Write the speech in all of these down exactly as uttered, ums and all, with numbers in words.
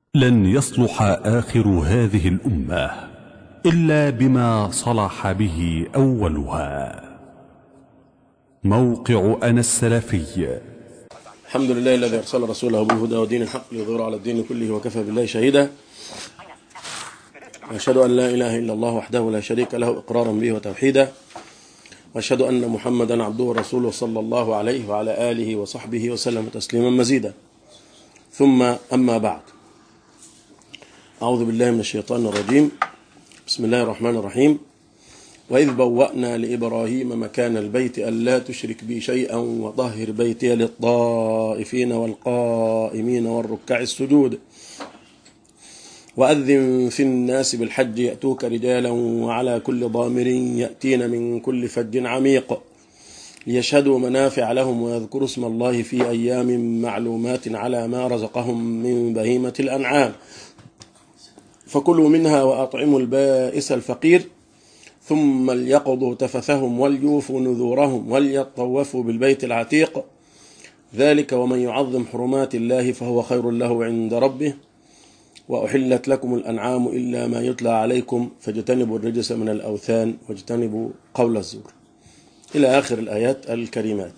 لن يصلح آخر هذه الأمة إلا بما صلح به أولها. موقع أنا السلفي. الحمد لله الذي أرسل رسوله بالهدى ودين الحق ليظهره على الدين كله وكفى بالله شهيدا. وأشهد أن لا إله إلا الله وحده لا شريك له إقرارا به وتوحيدا، وأشهد أن محمدا عبده ورسوله صلى الله عليه وعلى آله وصحبه وسلم تسليما مزيدا. ثم أما بعد، أعوذ بالله من الشيطان الرجيم. بسم الله الرحمن الرحيم. وإذ بوأنا لإبراهيم مكان البيت ألا تشرك بي شيئا وطهر بيتي للطائفين والقائمين والركع السجود وأذن في الناس بالحج يأتوك رجالا وعلى كل ضامر يأتين من كل فج عميق ليشهدوا منافع لهم ويذكروا اسم الله في أيام معلومات على ما رزقهم من بهيمة الأنعام فكلوا منها وأطعموا البائس الفقير ثم ليقضوا تفثهم وليوفوا نذورهم وليطوفوا بالبيت العتيق ذلك ومن يعظم حرمات الله فهو خير له عند ربه وأحلت لكم الأنعام إلا ما يتلى عليكم فاجتنبوا الرجس من الأوثان واجتنبوا قول الزور، إلى آخر الآيات الكريمات.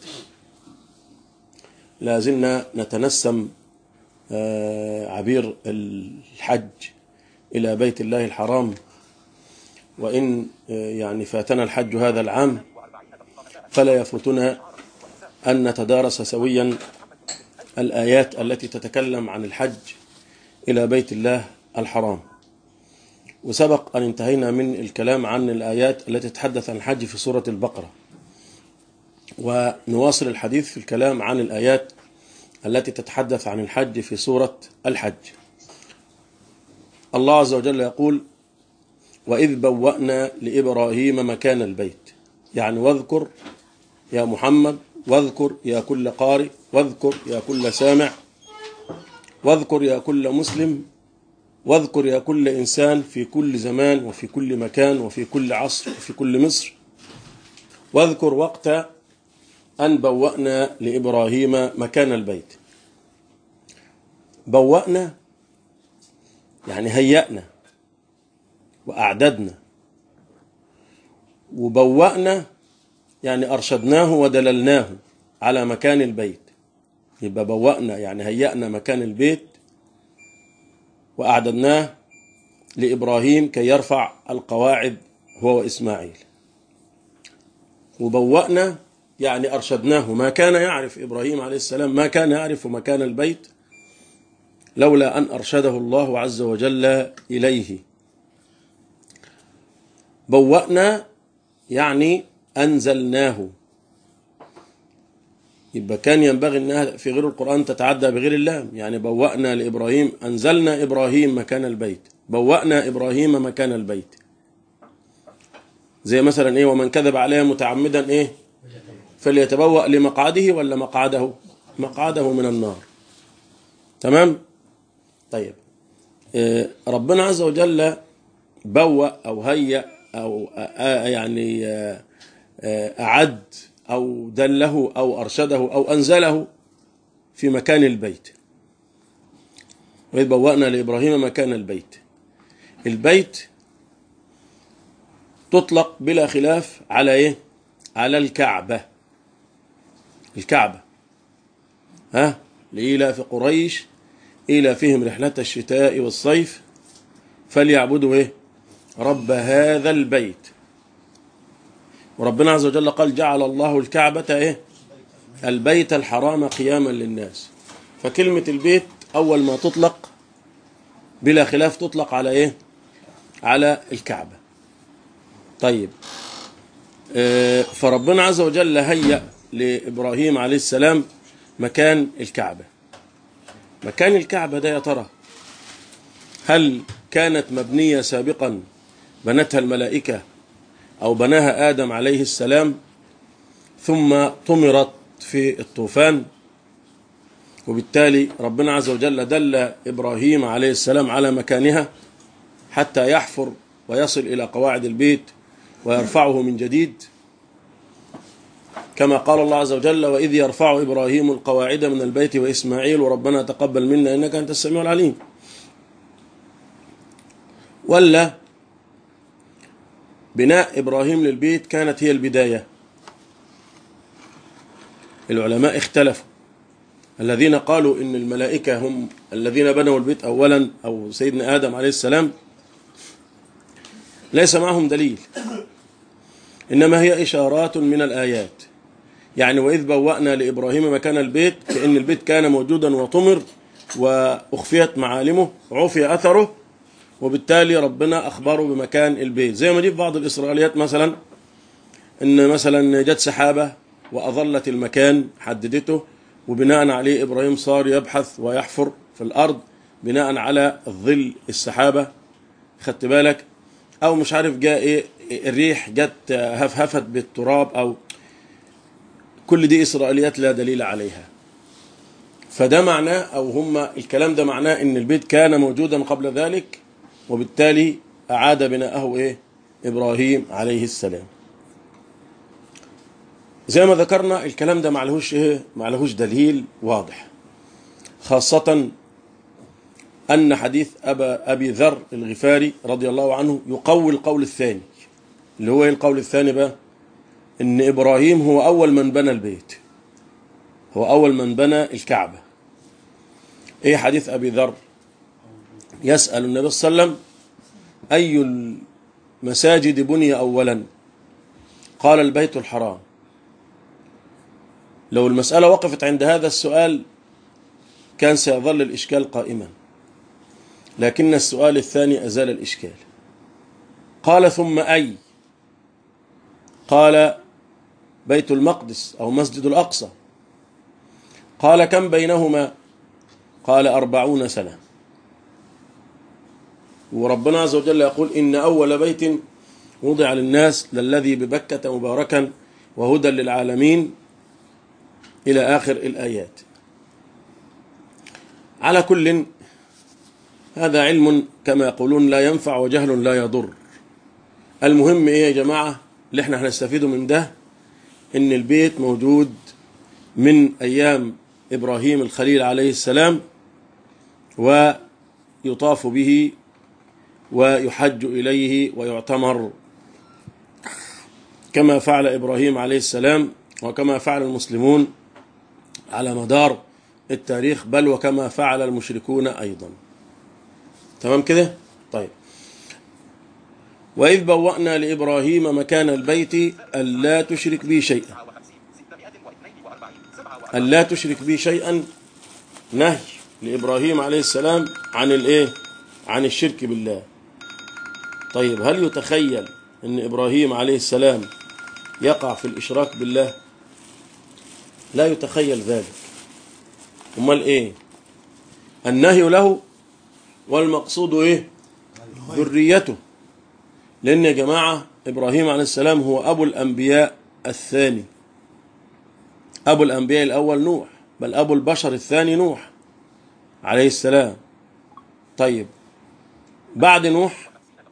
لازلنا نتنسم عبير الحج إلى بيت الله الحرام، وإن يعني فاتنا الحج هذا العام فلا يفوتنا أن نتدارس سويا الآيات التي تتكلم عن الحج إلى بيت الله الحرام. وسبق أن انتهينا من الكلام عن الآيات التي تتحدث عن الحج في سورة البقرة، ونواصل الحديث في الكلام عن الآيات التي تتحدث عن الحج في سورة الحج. الله عز وجل يقول: وإذ بوأنا لإبراهيم مكان البيت، يعني واذكر يا محمد، واذكر يا كل قارئ، واذكر يا كل سامع، واذكر يا كل مسلم، واذكر يا كل إنسان في كل زمان وفي كل مكان وفي كل عصر وفي كل مصر، واذكر وقت أن بوأنا لإبراهيم مكان البيت. بوأنا يعني هيأنا وأعددنا، وبوأنا يعني أرشدناه ودللناه على مكان البيت. يبقى بوأنا يعني هيأنا مكان البيت وأعددناه لإبراهيم كي يرفع القواعد هو وإسماعيل. وبوأنا يعني أرشدناه، ما كان يعرف إبراهيم عليه السلام، ما كان يعرف مكان البيت لولا أن أرشده الله عز وجل إليه. بوأنا يعني أنزلناه. يبقى كان ينبغي أنها في غير القرآن تتعدى بغير اللام، يعني بوأنا لإبراهيم، أنزلنا إبراهيم مكان البيت، بوأنا إبراهيم مكان البيت. زي مثلا إيه؟ ومن كذب عليه متعمدا إيه؟ فليتبوأ لمقعده ولا مقعده؟ مقعده من النار. تمام؟ طيب، إيه ربنا عز وجل بوأ أو هيأ أو يعني أعد أو دله أو أرشده أو أنزله في مكان البيت. وإذ بوأنا لإبراهيم مكان البيت. البيت تطلق بلا خلاف على إيه؟ على الكعبة. الكعبة ها لإيلاف قريش إيلافهم رحلة الشتاء والصيف فليعبدوا إيه؟ رب هذا البيت. وربنا عز وجل قال: جعل الله الكعبة إيه؟ البيت الحرام قياما للناس. فكلمة البيت أول ما تطلق بلا خلاف تطلق على إيه؟ على الكعبة. طيب، فربنا عز وجل هيأ لإبراهيم عليه السلام مكان الكعبة. مكان الكعبة ده يا ترى هل كانت مبنية سابقا بنتها الملائكة أو بناها آدم عليه السلام ثم طمرت في الطوفان، وبالتالي ربنا عز وجل دل إبراهيم عليه السلام على مكانها حتى يحفر ويصل إلى قواعد البيت ويرفعه من جديد، كما قال الله عز وجل: وإذ يرفع إبراهيم القواعد من البيت وإسماعيل ربنا تقبل منا إنك أنت السميع العليم. ولا بناء إبراهيم للبيت كانت هي البداية؟ العلماء اختلفوا. الذين قالوا إن الملائكة هم الذين بنوا البيت أولا أو سيدنا آدم عليه السلام ليس معهم دليل، إنما هي إشارات من الآيات. يعني وإذ بوأنا لإبراهيم مكان البيت، كأن البيت كان موجودا وطمر وأخفيت معالمه عفي أثره، وبالتالي ربنا أخبره بمكان البيت. زي ما دي في بعض الإسرائيليات مثلا، إن مثلا جت سحابة وأظلت المكان حددته، وبناء عليه إبراهيم صار يبحث ويحفر في الأرض بناء على الظل السحابة، خدت بالك؟ أو مش عارف جاء إيه الريح جت هفهفت بالتراب، أو كل دي إسرائيليات لا دليل عليها. فده معناه، أو هم الكلام ده معناه إن البيت كان موجودا قبل ذلك، وبالتالي أعاد بناءه إيه؟ إبراهيم عليه السلام. زي ما ذكرنا الكلام ده معلهوش إيه؟ معلهوش دليل واضح، خاصة أن حديث أبا أبي ذر الغفاري رضي الله عنه يقوي القول الثاني، اللي هو القول الثاني بقى إن إبراهيم هو أول من بنى البيت، هو أول من بنى الكعبة. إيه حديث أبي ذر؟ يسأل النبي صلى الله عليه وسلم أي المساجد بني أولا؟ قال البيت الحرام. لو المسألة وقفت عند هذا السؤال كان سيظل الإشكال قائما، لكن السؤال الثاني أزال الإشكال. قال ثم أي؟ قال بيت المقدس أو مسجد الأقصى. قال كم بينهما؟ قال أربعون سنة. وربنا عز وجل يقول إن أول بيت وضع للناس للذي ببكة مباركا وهدى للعالمين إلى آخر الآيات. على كل، هذا علم كما يقولون لا ينفع وجهل لا يضر. المهم إيه يا جماعة اللي احنا هنستفيده من ده؟ إن البيت موجود من أيام إبراهيم الخليل عليه السلام، ويطاف به ويحج إليه ويعتمر كما فعل إبراهيم عليه السلام، وكما فعل المسلمون على مدار التاريخ، بل وكما فعل المشركون أيضا. تمام كده؟ طيب. وإذ بوأنا لإبراهيم مكان البيت ألا تشرك بي شيئا. ألا تشرك بي شيئا نهي لإبراهيم عليه السلام عن الإيه؟ عن الشرك بالله. طيب هل يتخيل أن إبراهيم عليه السلام يقع في الإشراك بالله؟ لا يتخيل ذلك. أمال إيه؟ النهي له والمقصود إيه؟ ذريته. لأن يا جماعة إبراهيم عليه السلام هو أبو الأنبياء الثاني. أبو الأنبياء الأول نوح، بل أبو البشر الثاني نوح عليه السلام. طيب بعد نوح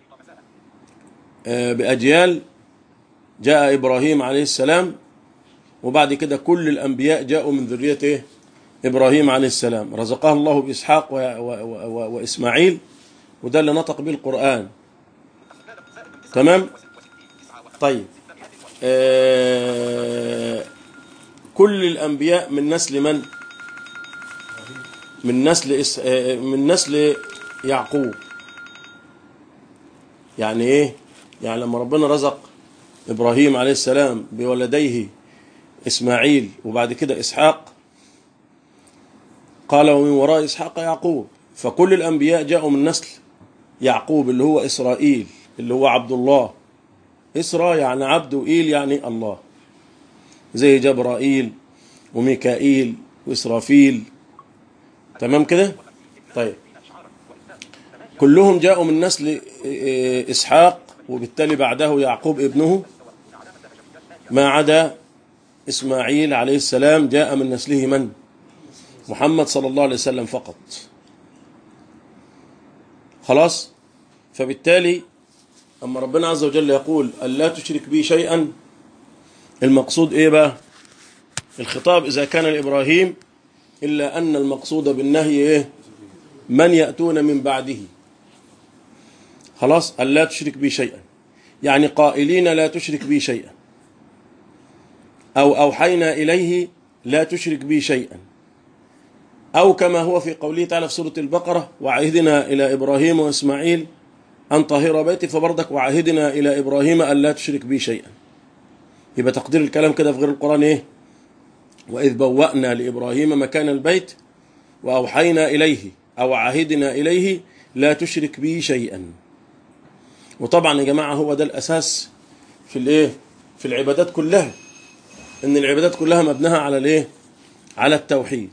بأجيال جاء إبراهيم عليه السلام، وبعد كده كل الأنبياء جاءوا من ذريته إبراهيم عليه السلام. رزقه الله بإسحاق وإسماعيل، وده اللي نطق به القرآن. تمام؟ طيب آه كل الأنبياء من نسل من؟ من نسل إس... آه من نسل يعقوب. يعني إيه؟ يعني لما ربنا رزق إبراهيم عليه السلام بولديه إسماعيل وبعد كده إسحاق، قال ومن وراء إسحاق يعقوب. فكل الأنبياء جاءوا من نسل يعقوب اللي هو إسرائيل، اللي هو عبد الله. إسرا يعني عبد، وإيل يعني الله، زي جبرائيل وميكائيل وإسرافيل. تمام كده؟ طيب كلهم جاءوا من نسل إسحاق، وبالتالي بعده يعقوب ابنه، ما عدا إسماعيل عليه السلام جاء من نسله من؟ محمد صلى الله عليه وسلم فقط. خلاص؟ فبالتالي أما ربنا عز وجل يقول ألا تشرك بي شيئا، المقصود إيه بقى؟ الخطاب إذا كان لإبراهيم، إلا أن المقصود بالنهي إيه؟ من يأتون من بعده. خلاص، ألا تشرك بي شيئا، يعني قائلين لا تشرك بي شيئا، أو أوحينا إليه لا تشرك بي شيئا، أو كما هو في قوله تعالى في سورة البقرة وعهدنا إلى إبراهيم وإسماعيل أن طهر بيتي، فبرضك وعهدنا إلى إبراهيم أن لا تشرك بي شيئا. يبقى تقدير الكلام كده في غير القرآن إيه؟ وإذ بوأنا لإبراهيم مكان البيت وأوحينا إليه أو عهدنا إليه لا تشرك بي شيئا. وطبعا يا جماعة هو ده الأساس في الإيه؟ في العبادات كلها، إن العبادات كلها مبناها على الإيه؟ على التوحيد.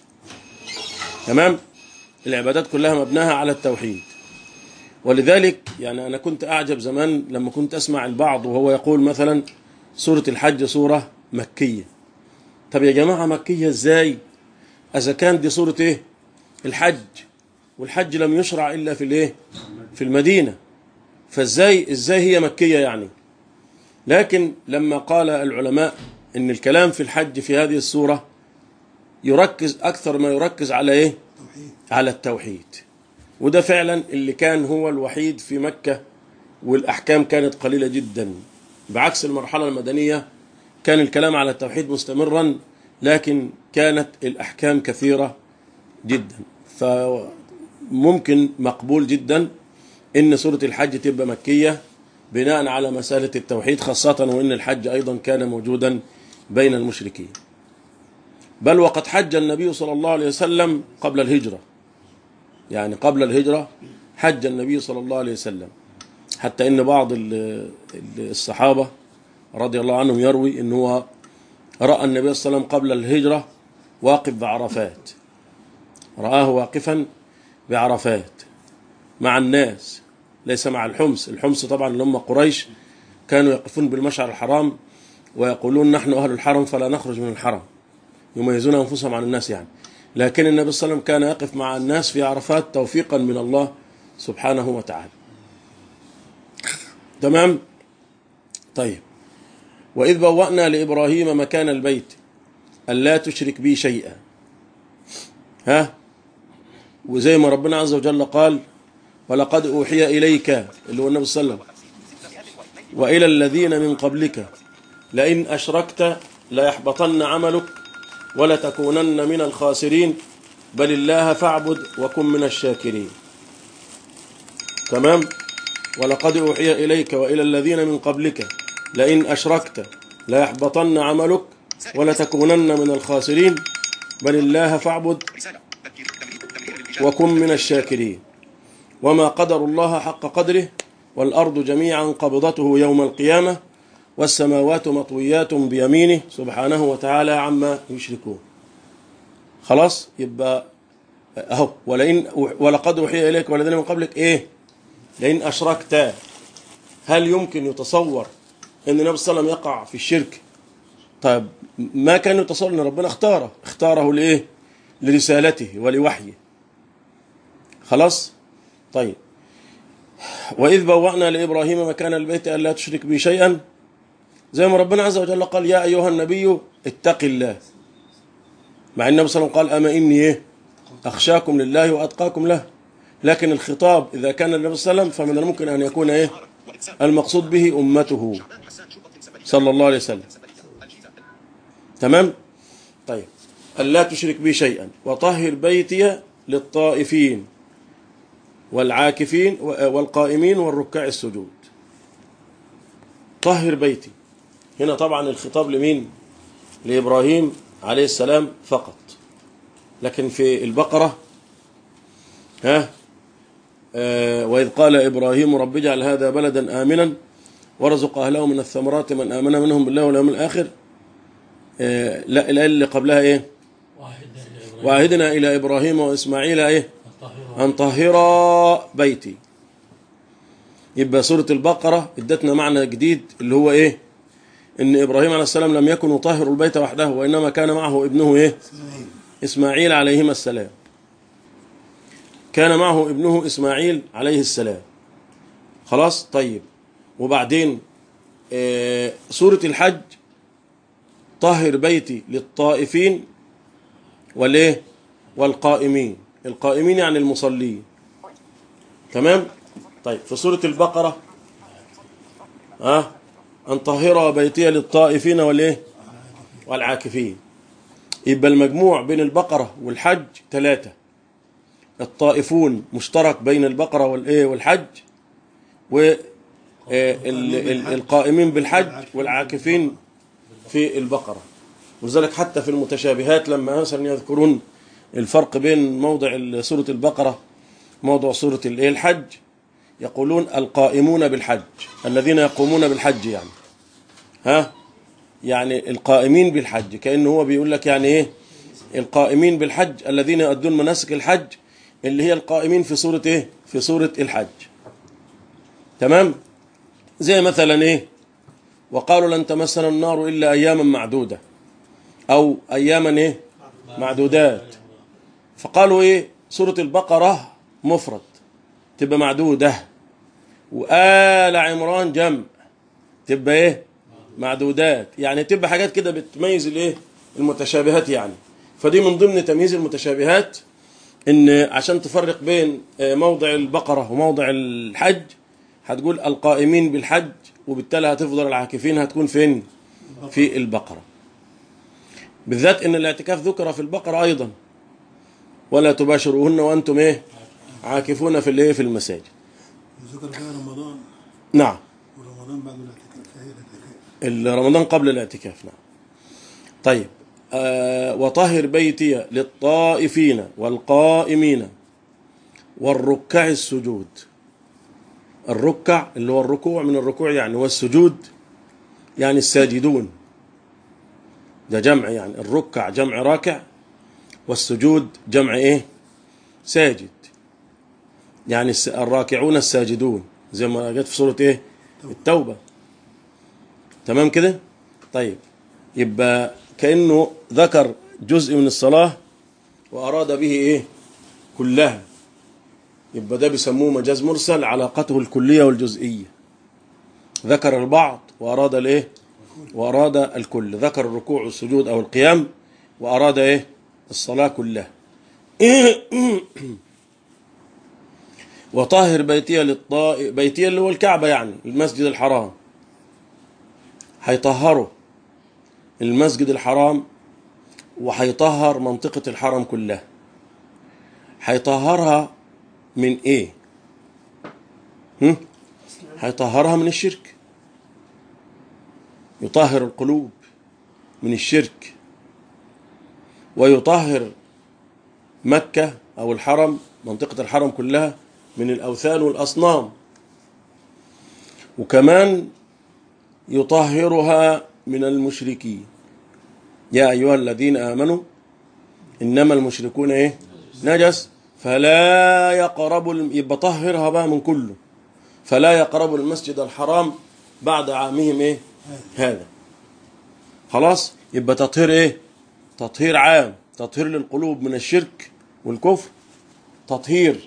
تمام؟ العبادات كلها مبناها على التوحيد. ولذلك يعني أنا كنت أعجب زمان لما كنت أسمع البعض وهو يقول مثلا سورة الحج سورة مكية. طب يا جماعة مكية إزاي؟ إذا كان دي سورة إيه؟ الحج، والحج لم يشرع إلا في الإيه؟ في المدينة، فإزاي إزاي هي مكية يعني؟ لكن لما قال العلماء إن الكلام في الحج في هذه السورة يركز أكثر ما يركز على إيه؟ على التوحيد. وده فعلا اللي كان هو الوحيد في مكة، والأحكام كانت قليلة جدا، بعكس المرحلة المدنية كان الكلام على التوحيد مستمرا، لكن كانت الأحكام كثيرة جدا. فممكن مقبول جدا إن سورة الحج تبقى مكية بناء على مسألة التوحيد، خاصة وإن الحج أيضا كان موجودا بين المشركين. بل وقد حج النبي صلى الله عليه وسلم قبل الهجرة، يعني قبل الهجرة حج النبي صلى الله عليه وسلم، حتى إن بعض الصحابة رضي الله عنهم يروي إن هو رأى النبي صلى الله عليه وسلم قبل الهجرة واقف بعرفات، رآه واقفا بعرفات مع الناس، ليس مع الحمص. الحمص طبعا اللي هم قريش كانوا يقفون بالمشعر الحرام ويقولون نحن أهل الحرم فلا نخرج من الحرم، يميزون أنفسهم عن الناس يعني. لكن النبي صلى الله عليه وسلم كان يقف مع الناس في عرفات توفيقا من الله سبحانه وتعالى. تمام؟ طيب، وإذ بوأنا لإبراهيم مكان البيت ألا تشرك بي شيئا. ها؟ وزي ما ربنا عز وجل قال ولقد أوحي إليك اللي هو النبي صلى الله عليه وسلم وإلى الذين من قبلك لئن أشركت ليحبطن عملك ولتكونن من الخاسرين بل الله فاعبد وكن من الشاكرين. تمام؟ ولقد أوحي إليك وإلى الذين من قبلك لئن أشركت ليحبطن عملك ولتكونن من الخاسرين بل الله فاعبد وكن من الشاكرين. وما قدر الله حق قدره والأرض جميعا قبضته يوم القيامة والسماوات مطويات بيمينه سبحانه وتعالى عما يشركون. خلاص، يبقى اهو ولئن ولقد أوحي إليك والذين من قبلك ايه؟ لئن أشركت. هل يمكن يتصور ان النبي صلى الله عليه وسلم يقع في الشرك؟ طيب ما كان يتصور ان ربنا اختاره اختاره لايه؟ لرسالته ولوحيه. خلاص. طيب، وإذ بوأنا لإبراهيم مكان البيت ألا تشرك بي شيئا، زي ما ربنا عز وجل قال يا أيها النبي اتق الله، مع النبي صلى الله عليه وسلم قال أما إني إيه؟ أخشاكم لله وأتقاكم له. لكن الخطاب إذا كان النبي صلى الله عليه وسلم فمن الممكن أن يكون إيه؟ المقصود به أمته صلى الله عليه وسلم. تمام؟ طيب، ألا تشرك بي شيئا وطهر بيتي للطائفين والعاكفين والقائمين والركع السجود. طهر بيتي هنا طبعا الخطاب لمين؟ لإبراهيم عليه السلام فقط. لكن في البقرة ها آه وإذ قال إبراهيم رب اجعل هذا بلدا آمنا وارزق أهله من الثمرات من آمن منهم بالله واليوم الآخر. آه لا الآية اللي قبلها إيه؟ وعهدنا إلى إبراهيم وإسماعيل إيه؟ أن طهر بيتي. يبقى سورة البقرة ادتنا معنى جديد اللي هو إيه؟ إن إبراهيم عليه السلام لم يكن يطهر البيت وحده، وإنما كان معه ابنه إيه؟ إسماعيل عليهما السلام. كان معه ابنه إسماعيل عليه السلام. خلاص. طيب، وبعدين آه سورة الحج طهر بيتي للطائفين والإيه؟ والقائمين. القائمين يعني المصلين. تمام؟ طيب في سورة البقرة ها أن طهر بيتي للطائفين والإيه والعاكفين. يبقى المجموع بين البقرة والحج ثلاثة. الطائفون مشترك بين البقرة والإيه والحج، والقائمين بالحج والعاكفين في البقرة. ولذلك حتى في المتشابهات لما مثلا يذكرون الفرق بين موضع سورة البقرة موضع سورة الحج يقولون القائمون بالحج، الذين يقومون بالحج يعني ها يعني القائمين بالحج، كأنه هو بيقول لك يعني ايه القائمين بالحج الذين يؤدون مناسك الحج اللي هي القائمين في سورة ايه في سورة الحج. تمام. زي مثلا ايه وقالوا لن تمسنا النار إلا أياما معدودة أو أياما ايه معدودات، فقالوا ايه سورة البقرة مفرد تبقى معدودة، وآل عمران جمع تبقى ايه معدودات، يعني تبقى حاجات كده بتميز الايه المتشابهات يعني. فدي من ضمن تمييز المتشابهات، ان عشان تفرق بين موضع البقرة وموضع الحج هتقول القائمين بالحج، وبالتالي هتفضل العاكفين هتكون فين في البقرة، بالذات ان الاعتكاف ذكر في البقرة ايضا ولا تباشروهن وانتم ايه عاكفون في الايه في المساجد. ذكر فيها رمضان. نعم. ورمضان بعد الاعتكاف فهي الاعتكاف. رمضان قبل الاعتكاف. نعم. طيب آه وطهر بيتي للطائفين والقائمين والركع السجود. الركع اللي هو الركوع من الركوع يعني، والسجود يعني الساجدون، ده جمع يعني الركع جمع راكع والسجود جمع ايه ساجد، يعني الراكعون الساجدون زي ما جت في سورة ايه التوبة. تمام كده. طيب يبقى كأنه ذكر جزء من الصلاة وأراد به ايه كلها، يبقى ده بيسموه مجاز مرسل علاقته الكلية والجزئية. ذكر البعض وأراد الايه وأراد الكل، ذكر الركوع والسجود أو القيام وأراد ايه الصلاة كلها. وطهر بيتي للطائف، بيتي اللي هو الكعبة يعني المسجد الحرام، هيطهره المسجد الحرام وهيطهر منطقة الحرم كلها. هيطهرها من ايه؟ هم؟ هيطهرها من الشرك، يطهر القلوب من الشرك، ويطهر مكة أو الحرم منطقة الحرم كلها من الأوثان والأصنام، وكمان يطهرها من المشركين. يا أيها الذين آمنوا إنما المشركون إيه نجس فلا يقربوا، يبقى طهرها بقى من كله، فلا يقربوا المسجد الحرام بعد عامهم إيه هذا. خلاص يبقى تطهير إيه تطهير عام، تطهير للقلوب من الشرك والكفر، تطهير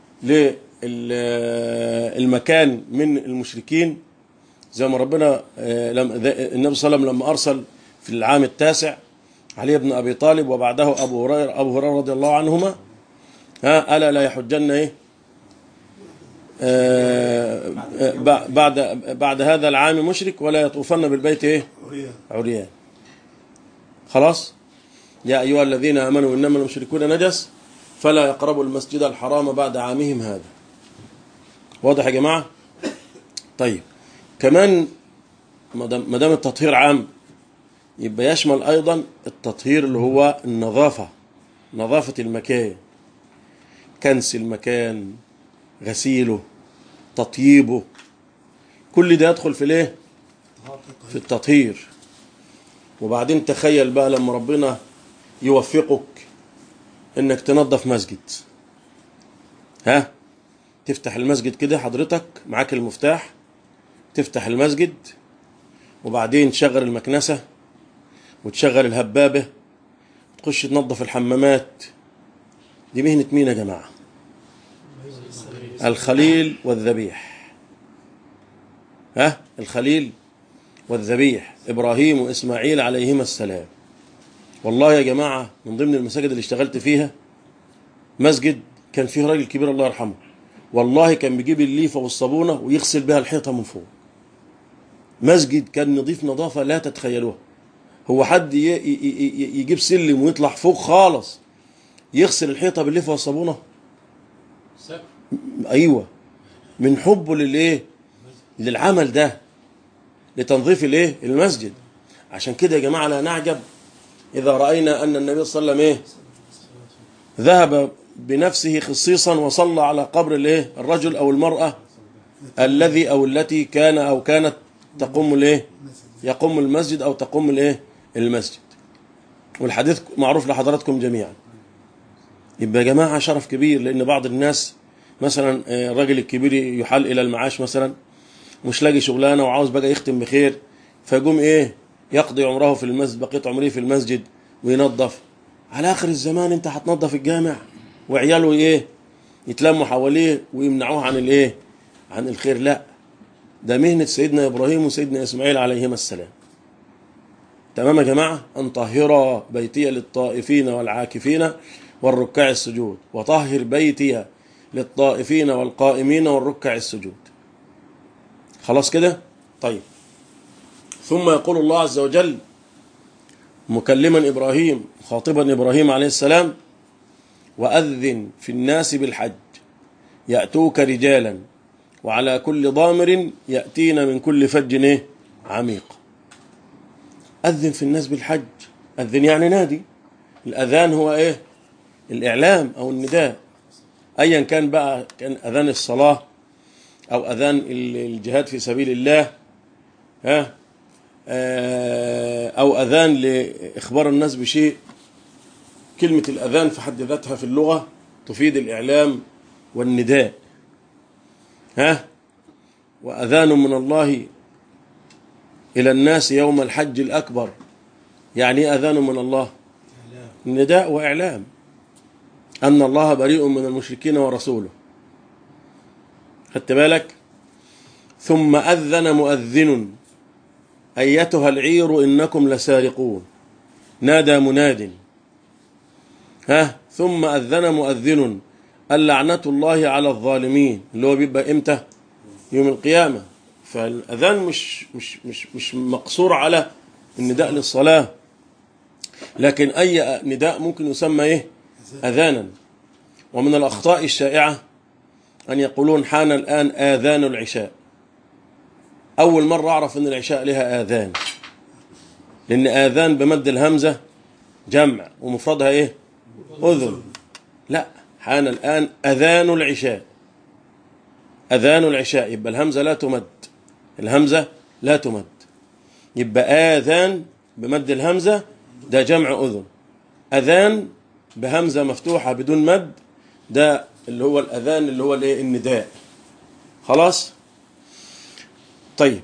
للمكان من المشركين، زي ما ربنا النبي صلى الله عليه وسلم لما أرسل في العام التاسع علي بن أبي طالب وبعده أبو هريرة أبو هريرة رضي الله عنهما، ها ألا لا يحجن إيه آه بعد بعد هذا العام مشرك ولا يطوفن بالبيت إيه عريان. خلاص يا أيها الذين آمنوا إنما المشركون نجس فلا يقربوا المسجد الحرام بعد عامهم هذا. واضح يا جماعة؟ طيب كمان ما دام التطهير عام يبقى يشمل أيضا التطهير اللي هو النظافة، نظافة المكان، كنس المكان، غسيله، تطييبه، كل ده يدخل في الايه في التطهير. وبعدين تخيل بقى لما ربنا يوفقك انك تنظف مسجد، ها تفتح المسجد كده حضرتك معاك المفتاح، تفتح المسجد وبعدين تشغل المكنسة وتشغل الهبابة وتخش تنظف الحمامات. دي مهنة مين يا جماعة؟ الخليل والذبيح. ها الخليل والذبيح إبراهيم وإسماعيل عليهما السلام. والله يا جماعة من ضمن المساجد اللي اشتغلت فيها مسجد كان فيه راجل كبير الله يرحمه والله كان بيجيب الليفة والصابونة ويغسل بها الحيطة من فوق. مسجد كان نظيف نظافة لا تتخيلوها. هو حد يجيب سلم ويطلع فوق خالص يغسل الحيطة بالليفة والصابونة؟ ايوه، من حبه للايه؟ للعمل ده، لتنظيف الايه؟ المسجد. عشان كده يا جماعة لا نعجب اذا رأينا ان النبي صلى الله عليه وسلم ايه؟ ذهب بنفسه خصيصا وصلى على قبر الايه؟ الرجل او المرأة الذي او التي كان او كانت تقوم الايه؟ يقوم المسجد او تقوم الايه؟ المسجد. والحديث معروف لحضراتكم جميعا. يبقى يا جماعة شرف كبير، لان بعض الناس مثلا الراجل الكبير يحال الى المعاش مثلا مش لاقي شغلانه وعاوز بقى يختم بخير، فيقوم ايه؟ يقضي عمره في المسجد، بقيت عمره في المسجد وينظف. على اخر الزمان انت هتنظف الجامع وعياله ايه؟ يتلموا حواليه ويمنعوه عن الايه؟ عن الخير. لا، ده مهنة سيدنا ابراهيم وسيدنا اسماعيل عليهما السلام. تمام يا جماعة؟ ان طهر بيتي للطائفين والعاكفين والركع السجود، وطهر بيتي للطائفين والقائمين والركع السجود. خلاص كده؟ طيب. ثم يقول الله عز وجل مكلما إبراهيم، خاطبا إبراهيم عليه السلام: وأذن في الناس بالحج يأتوك رجالا وعلى كل ضامر يأتين من كل فج عميق. أذن في الناس بالحج، أذن يعني نادي. الأذان هو إيه؟ الإعلام أو النداء، أيا كان بقى، كان أذان الصلاة أو أذان الجهاد في سبيل الله، ها، أو أذان لإخبار الناس بشيء. كلمة الأذان في حد ذاتها في اللغة تفيد الإعلام والنداء. ها، وأذان من الله إلى الناس يوم الحج الأكبر. يعني أذان من الله؟ نداء وإعلام أن الله بريء من المشركين ورسوله. خدت بالك؟ ثم أذن مؤذن أيتها العير إنكم لسارقون. نادى مناد. ها، ثم أذن مؤذن اللعنة الله على الظالمين، اللي هو بيبقى إمتى؟ يوم القيامة. فالأذان مش مش مش مش مقصور على النداء للصلاة، لكن أي نداء ممكن يسمى إيه؟ أذانا. ومن الأخطاء الشائعة أن يقولون حان الآن آذان العشاء. أول مرة أعرف أن العشاء لها آذان، لأن آذان بمد الهمزة جمع ومفردها إيه؟ أذن. لا، حان الآن أذان العشاء. أذان العشاء يبقى الهمزة لا تمد، الهمزة لا تمد، يبقى آذان بمد الهمزة ده جمع أذن. أذان بهمزة مفتوحة بدون مد ده اللي هو الأذان، اللي هو الايه؟ النداء. خلاص؟ طيب.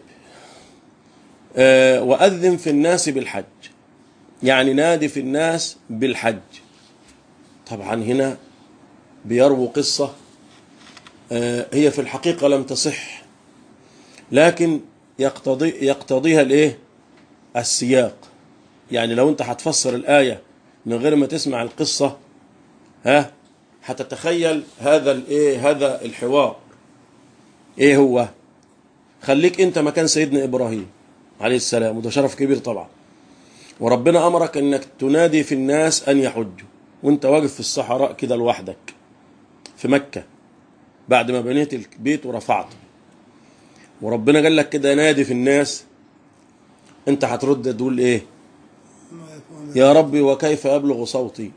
آه وأذن في الناس بالحج، يعني نادي في الناس بالحج. طبعا هنا بيرووا قصة آه هي في الحقيقة لم تصح، لكن يقتضي يقتضيها الايه؟ السياق. يعني لو انت هتفسر الآية من غير ما تسمع القصة، ها، هتتخيل هذا الايه؟ هذا الحوار ايه هو؟ خليك انت مكان سيدنا ابراهيم عليه السلام، وده شرف كبير طبعا. وربنا امرك انك تنادي في الناس ان يحجوا، وانت واقف في الصحراء كده لوحدك في مكة بعد ما بنيت البيت ورفعته، وربنا قال لك كده نادي في الناس. انت هترد تقول ايه؟ يا ربي وكيف ابلغ صوتي؟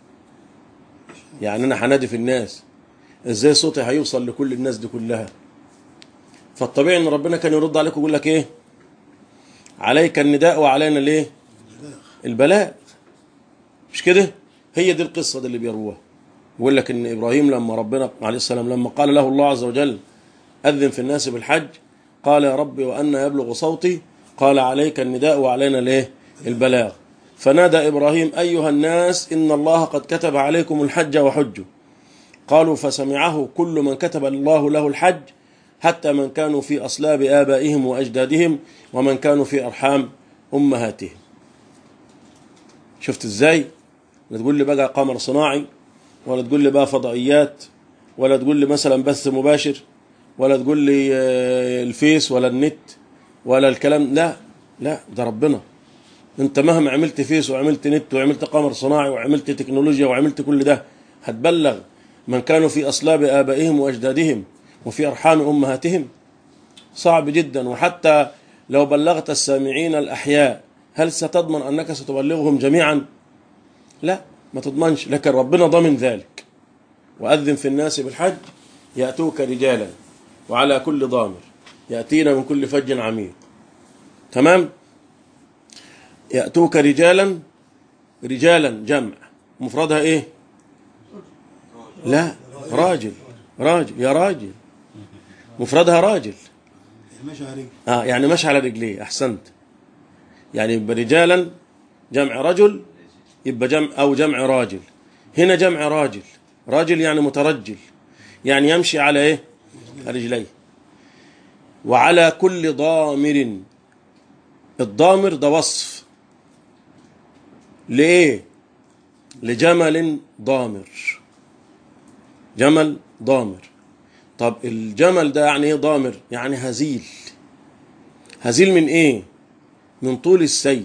يعني انا هنادي في الناس، ازاي صوتي هيوصل لكل الناس دي كلها؟ فالطبيعي ان ربنا كان يرد عليك ويقول لك ايه؟ عليك النداء وعلينا الايه؟ البلاغ. مش كده؟ هي دي القصه دي اللي بيروها. يقول لك ان ابراهيم لما ربنا عليه السلام لما قال له الله عز وجل اذن في الناس بالحج، قال يا ربي وأن يبلغ صوتي؟ قال عليك النداء وعلينا الايه؟ البلاغ. فنادى إبراهيم أيها الناس إن الله قد كتب عليكم الحج وحجوا. قالوا فسمعه كل من كتب الله له الحج، حتى من كانوا في أصلاب آبائهم وأجدادهم ومن كانوا في أرحام أمهاتهم. شفت إزاي؟ لا تقول لي بقى قمر صناعي ولا تقول لي بقى فضائيات، ولا تقول لي مثلا بث مباشر، ولا تقول لي الفيس ولا النت ولا الكلام. لا لا، ده ربنا. انت مهما عملت فيس وعملت نت وعملت قمر صناعي وعملت تكنولوجيا وعملت كل ده، هتبلغ من كانوا في أصلاب آبائهم وأجدادهم وفي أرحام أمهاتهم؟ صعب جدا. وحتى لو بلغت السامعين الأحياء، هل ستضمن أنك ستبلغهم جميعا؟ لا، ما تضمنش. لكن ربنا ضمن ذلك. وأذن في الناس بالحج يأتوك رجالا وعلى كل ضامر يأتينا من كل فج عميق. تمام؟ يأتوك رجالا، رجالا جمع، مفردها ايه؟ لا، راجل. راجل يا راجل، مفردها راجل. ماشي على رجل. اه يعني ماشي على رجليه. احسنت. يعني يبقى رجالا جمع رجل، يبقى جمع او جمع راجل. هنا جمع راجل. راجل يعني مترجل، يعني يمشي على ايه؟ رجليه. وعلى كل ضامر. الضامر ده وصف ليه؟ لجمل ضامر. جمل ضامر. طب الجمل ده يعني ايه ضامر؟ يعني هزيل. هزيل من ايه؟ من طول السير.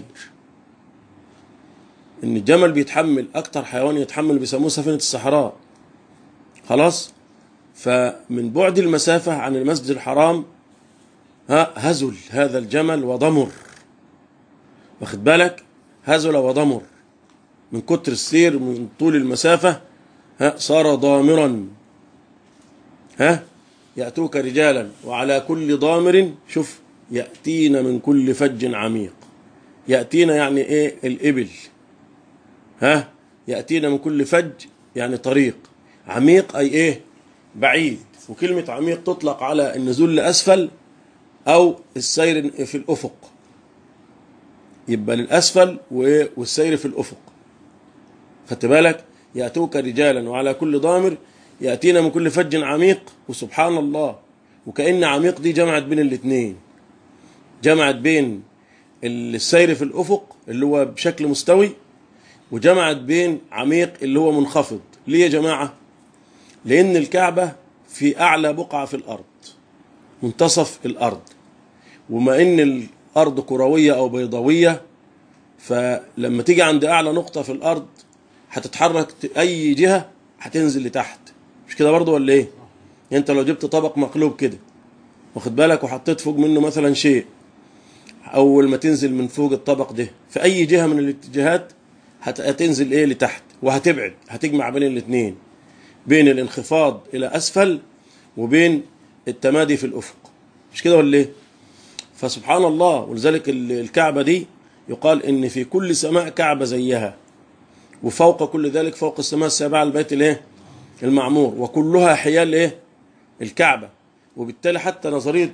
ان الجمل بيتحمل، اكتر حيوان يتحمل بيسموه سفينة الصحراء. خلاص؟ فمن بعد المسافة عن المسجد الحرام ها هزل هذا الجمل وضمر. واخد بالك؟ هزل وضمر من كتر السير، من طول المسافة، ها صار ضامرا. ها يأتوك رجالا وعلى كل ضامر، شوف، يأتينا من كل فج عميق. يأتينا يعني ايه؟ الإبل. ها يأتينا من كل فج يعني طريق. عميق أي ايه؟ بعيد. وكلمة عميق تطلق على النزول لأسفل أو السير في الأفق. يبقى للأسفل والسير في الأفق. خدت بالك؟ يأتوك رجالا وعلى كل ضامر يأتينا من كل فج عميق. وسبحان الله، وكأن عميق دي جمعت بين الاثنين. جمعت بين السير في الأفق اللي هو بشكل مستوي، وجمعت بين عميق اللي هو منخفض. ليه يا جماعة؟ لأن الكعبة في أعلى بقعة في الأرض، منتصف الأرض. وما إن الأرض كروية أو بيضاوية، فلما تيجي عند أعلى نقطة في الأرض هتتحرك أي جهة هتنزل لتحت. مش كده برضو ولا إيه؟ يعني أنت لو جبت طبق مقلوب كده، واخد بالك، وحطيت فوق منه مثلا شيء، أول ما تنزل من فوق الطبق ده في أي جهة من الاتجاهات هتنزل إيه؟ لتحت. وهتبعد، هتجمع بين الاثنين، بين الانخفاض إلى أسفل وبين التمادي في الأفق. مش كده ولا إيه؟ فسبحان الله. ولذلك الكعبة دي يقال إن في كل سماء كعبة زيها، وفوق كل ذلك فوق السماء السابعة البيت الايه؟ المعمور، وكلها حيال ايه؟ الكعبة. وبالتالي حتى نظرية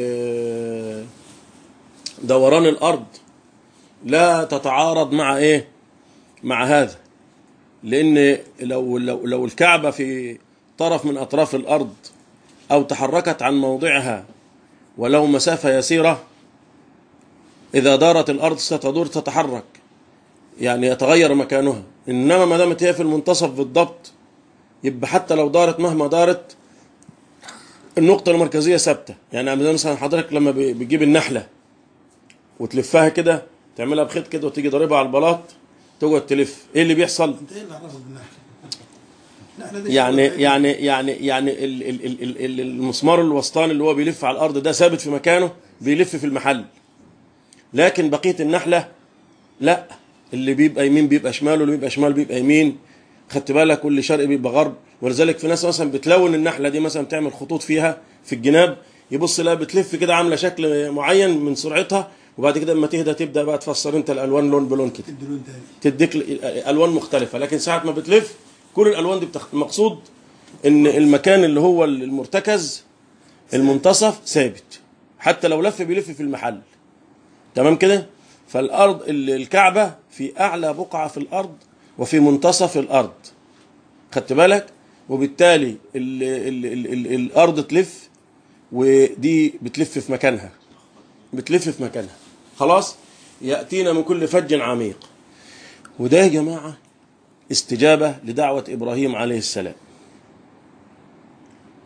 دوران الأرض لا تتعارض مع ايه؟ مع هذا. لأن لو لو لو الكعبة في طرف من أطراف الأرض أو تحركت عن موضعها ولو مسافة يسيرة، إذا دارت الأرض ستدور، تتحرك، يعني يتغير مكانها. إنما ما دامت هي في المنتصف بالضبط، يبقى حتى لو دارت مهما دارت النقطة المركزية ثابتة. يعني مثلا حضرتك لما بتجيب النحلة وتلفها كده، تعملها بخيط كده وتيجي ضاربها على البلاط، تقعد تلف، ايه اللي بيحصل؟ انت ايه اللي عرفك بالنحلة؟ يعني يعني يعني يعني ال ال ال ال المسمار الوسطاني اللي هو بيلف على الأرض ده ثابت في مكانه، بيلف في المحل. لكن بقية النحلة لا، اللي بيبقى يمين بيبقى شمال، واللي بيبقى شمال بيبقى يمين. خدت بالك؟ كل شرق بيبقى غرب. ولذلك في ناس مثلا بتلون النحلة دي، مثلا بتعمل خطوط فيها في الجناب، يبص لها بتلف كده عاملة شكل معين من سرعتها، وبعد كده لما تهدى تبدأ بقى تفسر انت الألوان لون بلون كده، تديك ألوان مختلفة. لكن ساعة ما بتلف كل الألوان دي بتخ... المقصود ان المكان اللي هو المرتكز المنتصف ثابت، حتى لو لف بيلف في المحل. تمام كده؟ فالأرض الكعبة في أعلى بقعة في الأرض وفي منتصف الأرض. خدت بالك؟ وبالتالي ال ال ال ال الأرض تلف، ودي بتلف في مكانها، بتلف في مكانها. خلاص؟ يأتينا من كل فج عميق. وده يا جماعة استجابة لدعوة إبراهيم عليه السلام.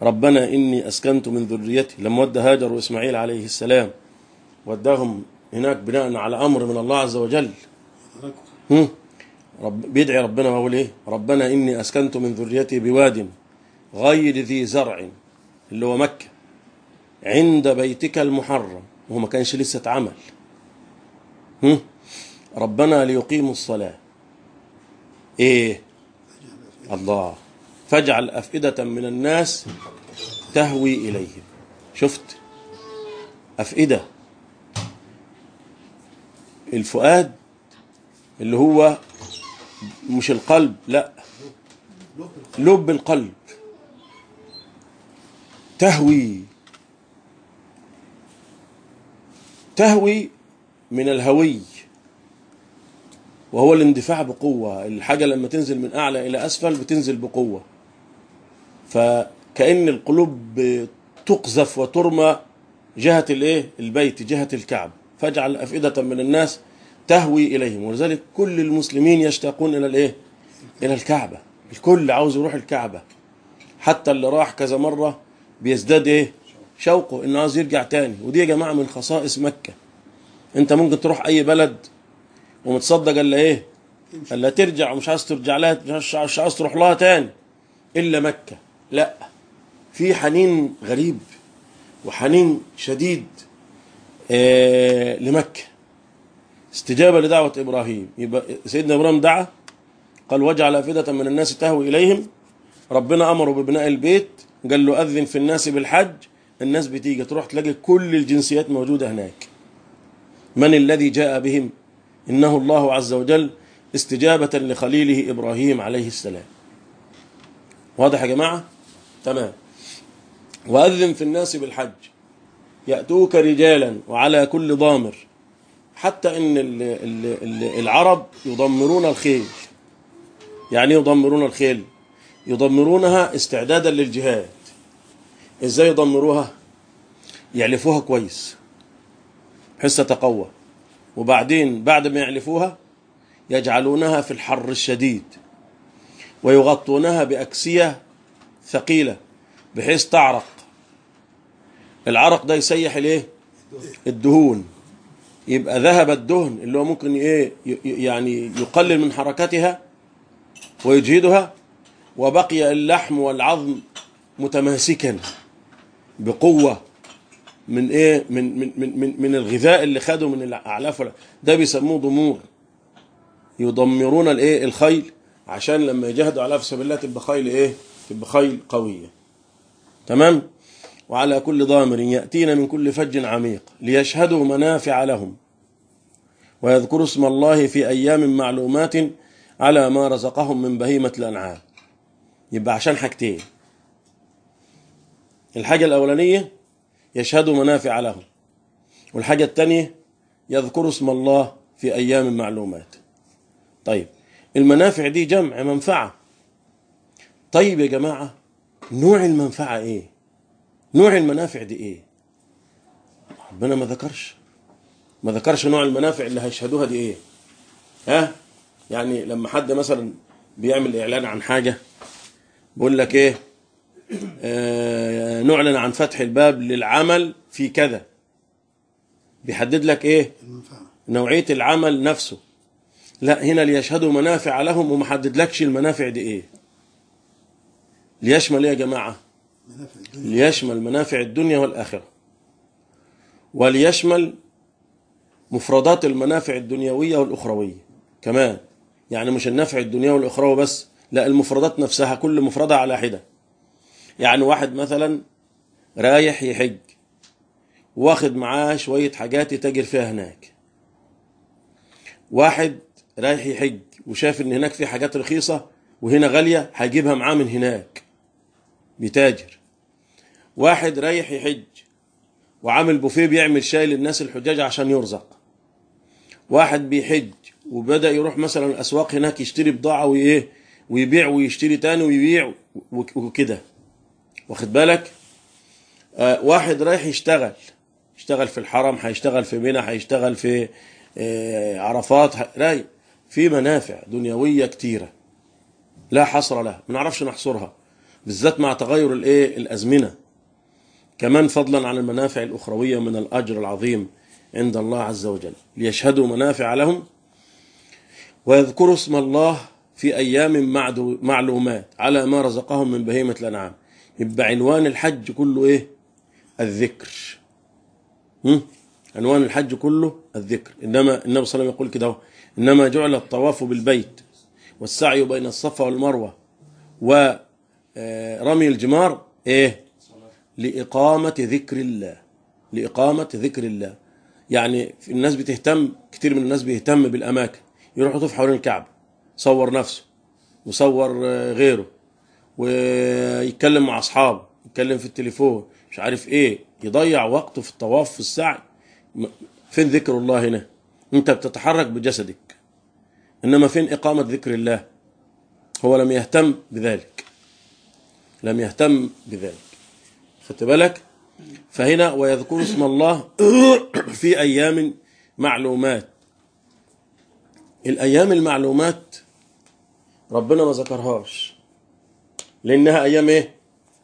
ربنا إني أسكنت من ذريتي، لما ودى هاجر وإسماعيل عليه السلام وداهم هناك بناء على أمر من الله عز وجل. هم؟ رب بيدعي ربنا ويقول إيه؟ ربنا إني أسكنت من ذريتي بواد غير ذي زرع، اللي هو مكة، عند بيتك المحرم، وهو ما كانش لسه اتعمل. هم؟ ربنا ليقيموا الصلاة. إيه؟ الله، فاجعل أفئدة من الناس تهوي إليهم. شفت؟ أفئدة، الفؤاد اللي هو مش القلب، لا، لب القلب، تهوي. تهوي من الهوي، وهو الاندفاع بقوة. الحاجة لما تنزل من أعلى إلى أسفل بتنزل بقوة، فكأن القلوب تقذف وترمى جهة الايه البيت، جهة الكعب. فاجعل أفئدة من الناس تهوي إليهم. ولذلك كل المسلمين يشتاقون إلى الايه إلى الكعبة. الكل عاوز يروح الكعبة، حتى اللي راح كذا مرة بيزداد ايه شوقه انه عاوز يرجع تاني. ودي يا جماعة من خصائص مكة. انت ممكن تروح اي بلد ومتصدق الا ايه الا ترجع، ومش عايز ترجع لها، مش عايز تروح لها تاني الا مكة. لا، في حنين غريب وحنين شديد آه لمكة. استجابة لدعوة إبراهيم. يبقى سيدنا إبراهيم دعا، قال واجعل أفئدة من الناس تهوي إليهم. ربنا أمره ببناء البيت، قال له أذن في الناس بالحج. الناس بتيجي تروح تلاقي كل الجنسيات موجودة هناك. من الذي جاء بهم؟ إنه الله عز وجل، استجابة لخليله إبراهيم عليه السلام. واضح يا جماعة؟ تمام. وأذن في الناس بالحج يأتوك رجالا وعلى كل ضامر. حتى إن العرب يضمرون الخيل. يعني يضمرون الخيل؟ يضمرونها استعدادا للجهاد. إزاي يضمروها؟ يعلفوها كويس بحيث تتقوى، وبعدين بعد ما يعلفوها يجعلونها في الحر الشديد ويغطونها بأكسية ثقيلة بحيث تعرق. العرق ده يسيح الايه الدهون، يبقى ذهب الدهن اللي هو ممكن ايه يعني يقلل من حركتها ويجهدها، وبقي اللحم والعظم متماسكا بقوة من ايه من من من من الغذاء اللي خده من الاعلاف. ده بيسموه ضمور. يضمرون الايه الخيل عشان لما يجاهدوا على في سبيل الله تبقى خيل ايه تبقى خيل قوية. تمام. وعلى كل ضامر يأتين من كل فج عميق ليشهدوا منافع لهم ويذكروا اسم الله في أيام معلومات على ما رزقهم من بهيمة الأنعام. يبقى عشان حاجتين. الحاجة الأولانية يشهدوا منافع لهم، والحاجة الثانية يذكروا اسم الله في أيام معلومات. طيب المنافع دي جمع منفعة. طيب يا جماعة، نوع المنفعة ايه؟ نوع المنافع دي ايه؟ ربنا ما ذكرش ما ذكرش نوع المنافع اللي هيشهدوها دي ايه. ها يعني لما حد مثلا بيعمل اعلان عن حاجة بيقول لك ايه آه نعلن عن فتح الباب للعمل في كذا، بيحدد لك ايه نوعية العمل نفسه. لا، هنا ليشهدوا منافع لهم ومحدد لكش المنافع دي ايه. ليشمل ايه يا جماعة؟ ليشمل منافع الدنيا والآخرة، وليشمل مفردات المنافع الدنيوية والأخروية كمان. يعني مش النفع الدنيا والأخروي بس، لا، المفردات نفسها كل مفردة على حدة. يعني واحد مثلا رايح يحج واخد معاه شوية حاجات يتاجر فيها هناك. واحد رايح يحج وشاف ان هناك في حاجات رخيصة وهنا غالية هيجيبها معاه من هناك بيتاجر. واحد رايح يحج وعامل بوفيه بيعمل شاي للناس الحجاج عشان يرزق. واحد بيحج وبدأ يروح مثلا الأسواق هناك يشتري بضاعة وإيه ويبيع ويشتري تاني ويبيع وكده، واخد بالك. آه واحد رايح يشتغل يشتغل في الحرم، هيشتغل في منى، هيشتغل في آه عرفات، رايح في منافع دنيوية كتيرة لا حصر لها، ما نعرفش نحصرها. بالذات مع تغير الايه الازمنه، كمان فضلا عن المنافع الاخرويه من الاجر العظيم عند الله عز وجل. ليشهدوا منافع لهم ويذكروا اسم الله في ايام معلومات على ما رزقهم من بهيمه الانعام. يبقى عنوان الحج كله ايه؟ الذكر. هم؟ عنوان الحج كله الذكر. انما النبي صلى الله عليه وسلم يقول كده: انما جعل الطواف بالبيت والسعي بين الصفا والمروه ورمي الجمار ايه؟ لإقامة ذكر الله. لإقامة ذكر الله. يعني الناس بتهتم، كتير من الناس بيهتم بالأماكن، يروح يطوف حوالين الكعبة، صور نفسه وصور غيره ويتكلم مع أصحابه، يتكلم في التليفون، مش عارف إيه، يضيع وقته في الطواف في السعي. فين ذكر الله هنا؟ أنت بتتحرك بجسدك، إنما فين إقامة ذكر الله؟ هو لم يهتم بذلك، لم يهتم بذلك. خدت بالك؟ فهنا ويذكر اسم الله في أيام معلومات. الأيام المعلومات ربنا ما ذكرهاش لأنها أيام إيه؟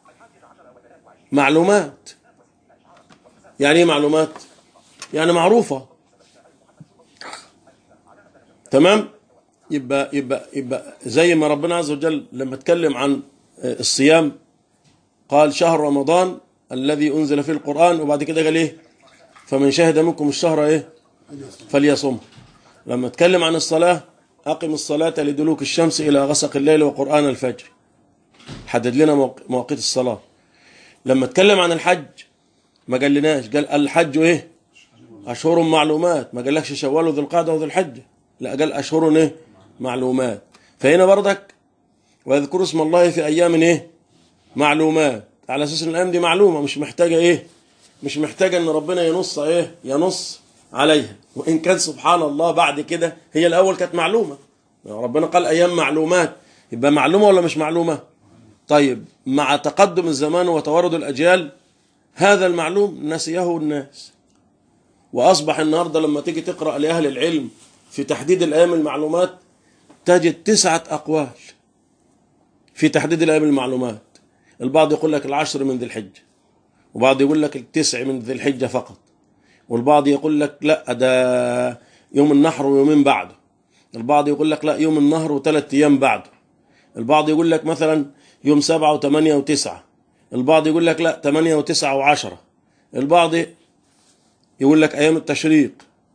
معلومات. يعني إيه معلومات؟ يعني معروفة. تمام؟ يبقى يبقى يبقى زي ما ربنا عز وجل لما اتكلم عن الصيام قال شهر رمضان الذي أنزل فيه القرآن، وبعد كده قال إيه؟ فمن شهد منكم الشهر إيه؟ فليصم. لما اتكلم عن الصلاة أقم الصلاة لدلوك الشمس إلى غسق الليل وقرآن الفجر، حدد لنا مواقيت الصلاة. لما اتكلم عن الحج ما قال لناش، قال الحج إيه؟ أشهر معلومات. ما قال لكش شوال وذو القعدة وذو الحجة، لا، قال أشهر إيه؟ معلومات. فهنا بردك ويذكر اسم الله في أيام إيه؟ معلومات، على أساس إن الأيام دي معلومة، مش محتاجة إيه؟ مش محتاجة إن ربنا ينص إيه؟ ينص عليها. وإن كان سبحان الله بعد كده هي الأول كانت معلومة. ربنا قال أيام معلومات، يبقى معلومة ولا مش معلومة؟ طيب مع تقدم الزمان وتوارد الأجيال هذا المعلوم نسيه الناس، وأصبح النهاردة لما تيجي تقرأ لأهل العلم في تحديد الأيام المعلومات تجد تسعة أقوال في تحديد الأيام المعلومات. البعض يقول لك العشر من ذي الحجة، وبعض يقول لك التسع من ذي الحجة فقط، والبعض يقول لك لا ده يوم النحر ويومين بعده، البعض يقول لك لا يوم النهر وثلاث أيام بعده، البعض يقول لك مثلا يوم سبعة وثمانية وتسعة، البعض يقول لك لا ثمانية وتسعة وعشرة، البعض يقول لك أيام التشريق.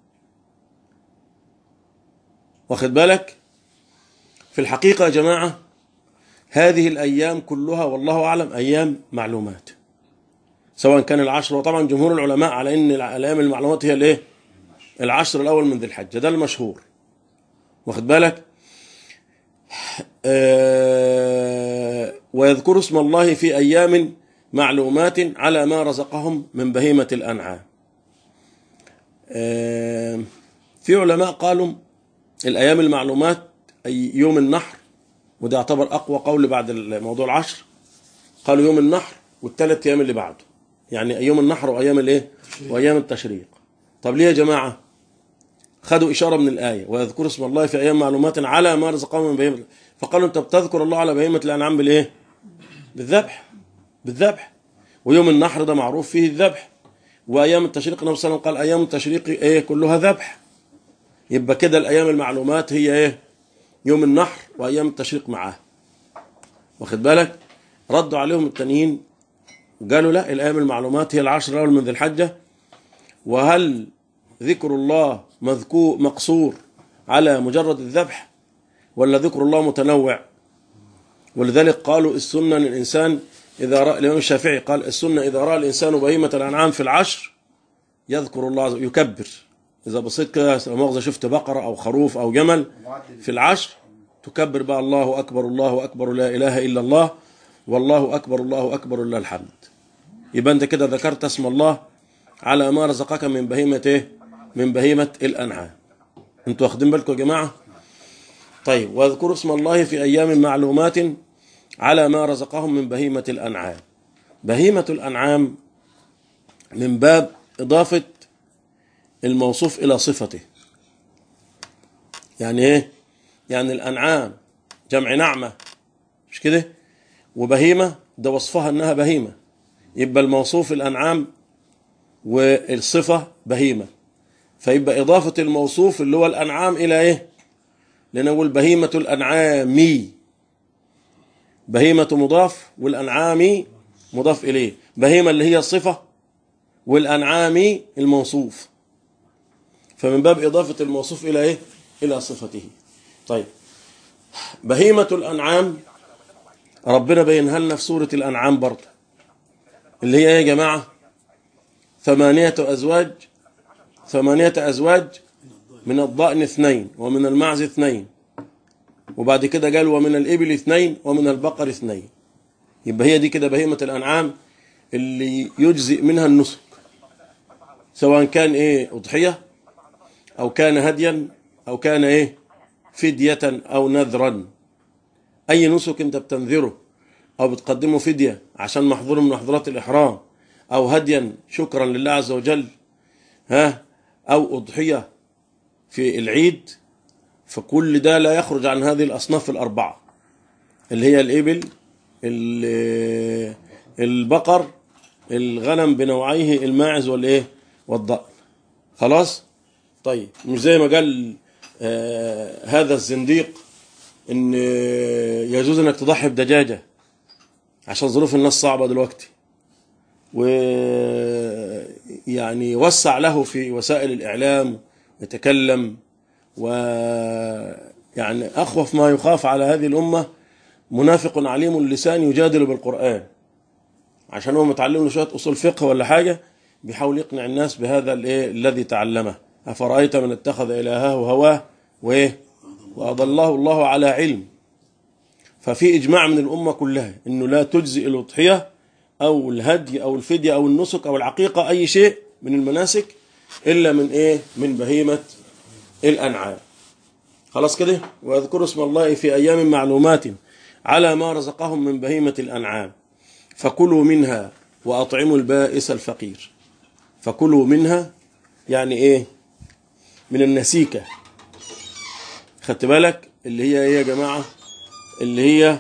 واخد بالك؟ في الحقيقة يا جماعة هذه الأيام كلها والله أعلم أيام معلومات، سواء كان العشر. وطبعا جمهور العلماء على أن الأيام المعلومات هي الإيه؟ العشر الأول من ذي الحجة، ده المشهور. واخد بالك؟ آه ويذكر اسم الله في أيام معلومات على ما رزقهم من بهيمة الأنعام. آه في علماء قالوا الأيام المعلومات أي يوم النحر، وده يعتبر أقوى قول بعد الموضوع العشر. قالوا يوم النحر والثلاث أيام اللي بعده، يعني أيام النحر وأيام الإيه؟ وأيام التشريق. طب ليه يا جماعة؟ خدوا إشارة من الآية ويذكر اسم الله في أيام معلومات على ما رزقهم من بهيمة، فقالوا أنت بتذكر الله على بهيمة الأنعام بالإيه؟ بالذبح. بالذبح. ويوم النحر ده معروف فيه الذبح، وأيام التشريق النبي صلى الله عليه وسلم قال أيام التشريق إيه؟ كلها ذبح. يبقى كده الأيام المعلومات هي إيه؟ يوم النحر وأيام التشريق معاه. واخد بالك؟ ردوا عليهم التانيين قالوا لا، الأيام المعلومات هي العشر الأول من ذي الحجة. وهل ذكر الله مذكور مقصور على مجرد الذبح ولا ذكر الله متنوع؟ ولذلك قالوا السنة للإنسان إذا رأى، الإمام الشافعي قال السنة إذا رأى الإنسان بهيمة الأنعام في العشر يذكر الله، يكبر. إذا بصيت كده مؤاخذة شفت بقرة أو خروف أو جمل في العشر تكبر بقى الله أكبر الله أكبر لا إله إلا الله والله أكبر الله أكبر لله الحمد. يبقى أنت كده ذكرت اسم الله على ما رزقك من بهيمة إيه؟ من بهيمة الأنعام. أنتوا واخدين بالكم يا جماعة؟ طيب واذكروا اسم الله في أيام معلومات على ما رزقهم من بهيمة الأنعام. بهيمة الأنعام من باب إضافة الموصوف إلى صفته. يعني إيه؟ يعني الأنعام جمع نعمة، مش كده؟ وبهيمة ده وصفها انها بهيمة، يبقى الموصوف الانعام والصفة بهيمة، فيبقى اضافة الموصوف اللي هو الانعام الى ايه؟ لنقول بهيمة الانعام، بهيمة مضاف والانعام مضاف اليه، بهيمة اللي هي الصفة والانعام الموصوف، فمن باب اضافة الموصوف الى ايه؟ الى صفته. طيب بهيمة الانعام ربنا بينها لنا في سورة الانعام برضه، اللي هي ايه يا جماعة؟ ثمانية ازواج، ثمانية ازواج من الضأن اثنين ومن المعز اثنين، وبعد كده قال ومن الإبل اثنين ومن البقر اثنين. يبقى هي دي كده بهيمة الأنعام اللي يجزئ منها النسك، سواء كان ايه أضحية أو كان هديا أو كان ايه فدية أو نذرا. أي نسك أنت بتنذره أو بتقدمه فدية عشان محظور من محظورات الإحرام، أو هديا شكرا لله عز وجل، ها، أو أضحية في العيد، فكل ده لا يخرج عن هذه الأصناف الأربعة اللي هي الإبل، البقر، الغنم بنوعيه، الماعز والإيه والضأن. خلاص؟ طيب مش زي ما قال آه هذا الزنديق إن يجوز إنك تضحي بدجاجة عشان ظروف الناس صعبة دلوقتي، ويعني وسع له في وسائل الإعلام يتكلم، ويعني أخوف ما يخاف على هذه الأمة منافق عليم اللسان يجادل بالقرآن، عشان هو متعلم له شوية أصول فقه ولا حاجة، بيحاول يقنع الناس بهذا الايه الذي تعلمه. أفرأيت من اتخذ إلهه هواه وإيه وأضله الله على علم. ففي إجماع من الأمة كلها إنه لا تجزئ الأضحية أو الهدي أو الفدية أو النسك أو العقيقة، أي شيء من المناسك، إلا من إيه من بهيمة الأنعام. خلاص كده؟ ويذكر اسم الله في أيام معلومات على ما رزقهم من بهيمة الأنعام فكلوا منها وأطعموا البائس الفقير. فكلوا منها يعني إيه؟ من النسيكة. خدت بالك؟ اللي هي إيه يا جماعة؟ اللي هي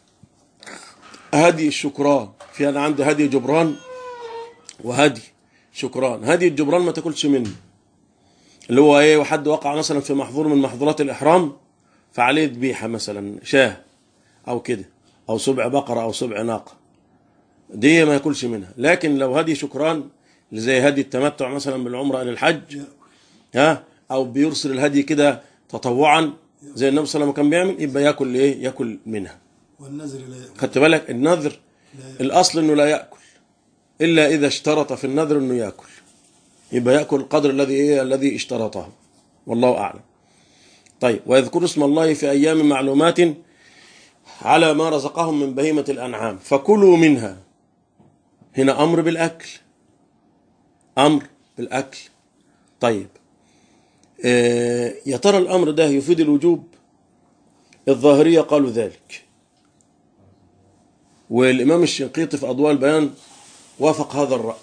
هدي الشكران. في أنا عندي هدي جبران وهدي شكران. هدي الجبران ما تاكلش منه، اللي هو ايه، وحد وقع مثلا في محظور من محظورات الإحرام فعليه ذبيحة مثلا شاه أو كده، أو سبع بقرة أو سبع ناقة، دي ما ياكلش منها. لكن لو هدي شكران زي هدي التمتع مثلا بالعمرة إلى الحج، ها، أو بيرسل الهدي كده تطوعا زي النبي صلى الله عليه وسلم كان بيعمل، يبقى ياكل ايه ياكل منها. والنذر لا يأكل. خدت بالك؟ النذر الأصل إنه لا يأكل إلا إذا اشترط في النذر إنه يأكل، يبقى يأكل القدر الذي إيه الذي اشترطه، والله أعلم. طيب ويذكر اسم الله في أيام معلومات على ما رزقهم من بهيمة الأنعام فكلوا منها. هنا أمر بالأكل، أمر بالأكل. طيب آه يا ترى الأمر ده يفيد الوجوب؟ الظاهرية قالوا ذلك، والإمام الشنقيطي في أضواء البيان وافق هذا الرأي،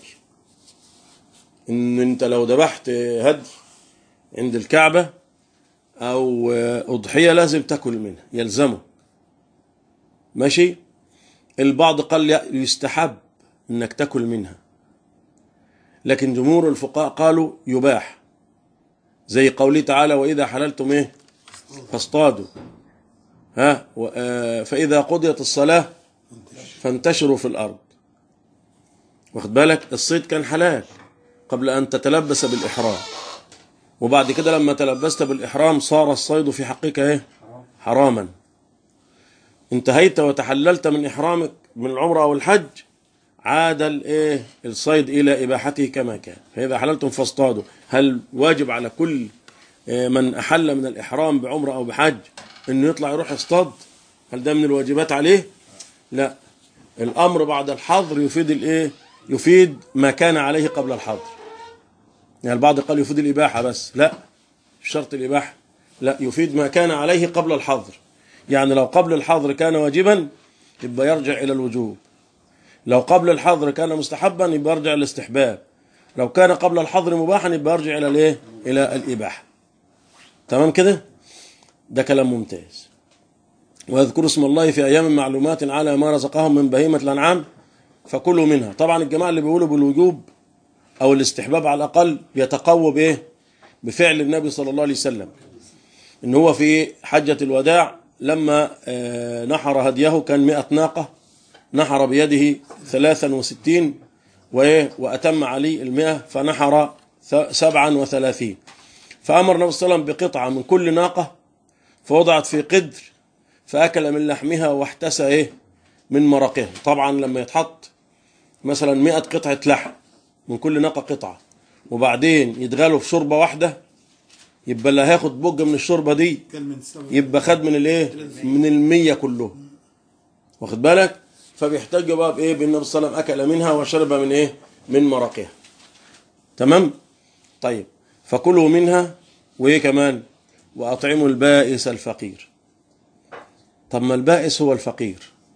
إن أنت لو ذبحت هدي عند الكعبة أو أضحية لازم تأكل منها، يلزمه. ماشي. البعض قال يستحب إنك تأكل منها، لكن جمهور الفقهاء قالوا يباح، زي قوله تعالى وإذا حللتم إيه فاصطادوا، ها، فإذا قضيت الصلاة فانتشروا في الأرض. واخد بالك؟ الصيد كان حلال قبل أن تتلبس بالإحرام، وبعد كده لما تلبست بالإحرام صار الصيد في حقك إيه حراما. انتهيت وتحللت من إحرامك من العمرة أو الحج، عاد الايه الصيد إلى إباحته كما كان. فإذا حللتم فاصطادوا، هل واجب على كل من أحل من الإحرام بعمرة أو بحج إنه يطلع يروح يصطاد؟ هل ده من الواجبات عليه؟ لا. الأمر بعد الحظر يفيد الايه يفيد ما كان عليه قبل الحظر. يعني البعض قال يفيد الإباحة بس، لا، مش شرط الإباحة، لا، يفيد ما كان عليه قبل الحظر. يعني لو قبل الحظر كان واجبا يبقى يرجع إلى الوجوب، لو قبل الحظر كان مستحبا يبقى يرجع الاستحباب، لو كان قبل الحظر مباحا يبقى يرجع إلى الايه إلى الإباحة. تمام كده؟ ده كلام ممتاز. ويذكروا اسم الله في أيام معلومات على ما رزقهم من بهيمة الأنعام فكلوا منها. طبعا الجماعة اللي بيقولوا بالوجوب أو الاستحباب على الأقل بيتقووا بإيه؟ بفعل النبي صلى الله عليه وسلم، إن هو في حجة الوداع لما نحر هديه كان مئة ناقة، نحر بيده ثلاثا وستين وأتم عليه المئة فنحر سبعا وثلاثين، فأمر النبي صلى الله عليه وسلم بقطعة من كل ناقة فوضعت في قدر فأكل من لحمها واحتسى إيه من مرقها. طبعا لما يتحط مثلا مئة قطعة لحم من كل ناقة قطعة وبعدين يتغلوا في شوربة واحدة، يبقى اللي هياخد بوجة من الشوربة دي يبقى خد من الايه من المية كله، واخد بالك؟ فبيحتاجوا بقى بايه بالنبي صلى الله عليه وسلم اكل منها وشرب من ايه من مرقها. تمام. طيب فكلوا منها وايه كمان واطعموا البائس الفقير. طب ما البائس هو الفقير،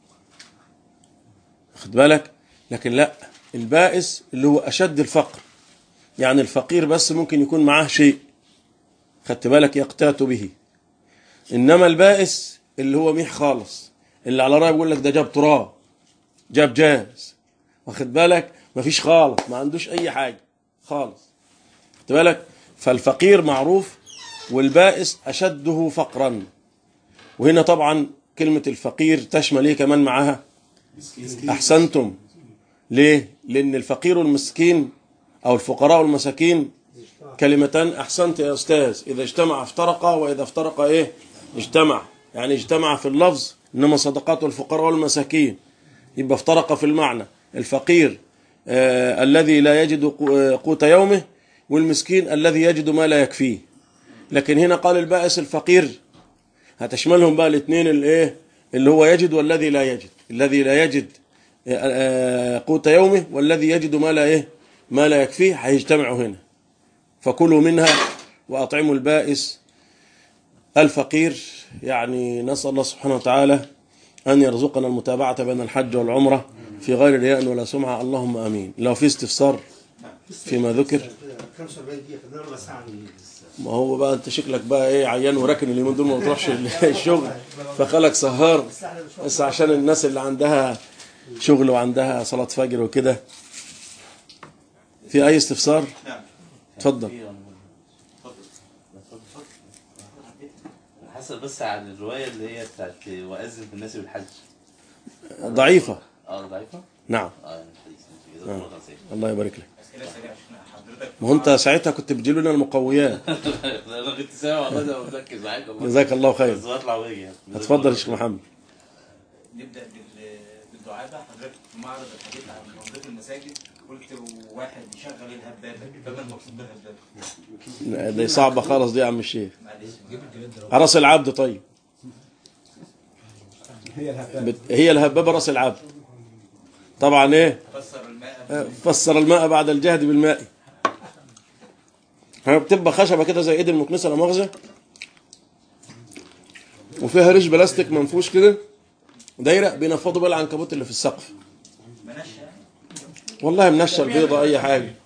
واخد بالك؟ لكن لا، البائس اللي هو اشد الفقر، يعني الفقير بس ممكن يكون معاه شيء خدت بالك يقتات به، انما البائس اللي هو ميح خالص، اللي على رأي بيقول لك ده جاب تراب جاب جاز، واخد بالك؟ مفيش خالص، ما عندوش اي حاجه خالص، خدت بالك؟ فالفقير معروف والبائس اشده فقرا. وهنا طبعا كلمه الفقير تشمل ايه كمان معاها؟ احسنتم. ليه؟ لان الفقير والمسكين او الفقراء والمساكين كلمتان احسنت يا استاذ، اذا اجتمع افترقا واذا افترقا ايه اجتمع، يعني اجتمع في اللفظ انما صدقات الفقراء والمساكين، يبقى افترق في المعنى. الفقير آه الذي لا يجد قوت يومه، والمسكين الذي يجد ما لا يكفيه. لكن هنا قال البائس الفقير هتشملهم بقى الاثنين الايه اللي هو يجد والذي لا يجد، الذي لا يجد آه قوت يومه والذي يجد ما لا ايه ما لا يكفيه هيجتمعوا هنا. فكلوا منها وأطعموا البائس الفقير. يعني نسأل الله سبحانه وتعالى أن يرزقنا المتابعة بين الحج والعمرة في غير رياء ولا سمعة، اللهم آمين. لو في استفسار فيما ذكر. ما هو بقى أنت شكلك بقى إيه عيان وراكن اليومين دول ما بتروحش الشغل فخلك سهار، بس عشان الناس اللي عندها شغل وعندها صلاة فجر وكده. في أي استفسار؟ اتفضل. حصل بس على الروايه اللي هي بتاعت واذن في الناس بالحج ضعيفه. اه ضعيفه. نعم. اه آه. الله يبارك لك. ما هو انت ساعتها كنت بتجيب لنا المقويات. انا كنت سامع والله ده مركز معاك والله. جزاك الله خير. بس بطلع واجي. اتفضل يا شيخ محمد. نبدا بالدعاء ده. حضرتك في معرض الحديث عن تنظيف المساجد قلت واحد يشغل الهبابه، فما المقصود بالهبابه؟ دي صعبه خالص دي يا عم الشيخ. راس العبد. طيب هي الهبابه راس العبد طبعا. ايه فسر الماء فسر الماء بعد الجهد بالماء. بتبقى خشبه كده زي ايد المكنسه لا مؤاخذه، وفيها ريش بلاستيك منفوش كده دايره، بينفضوا بقى العنكبوت اللي في السقف. والله منشة البيضة أي حاجة.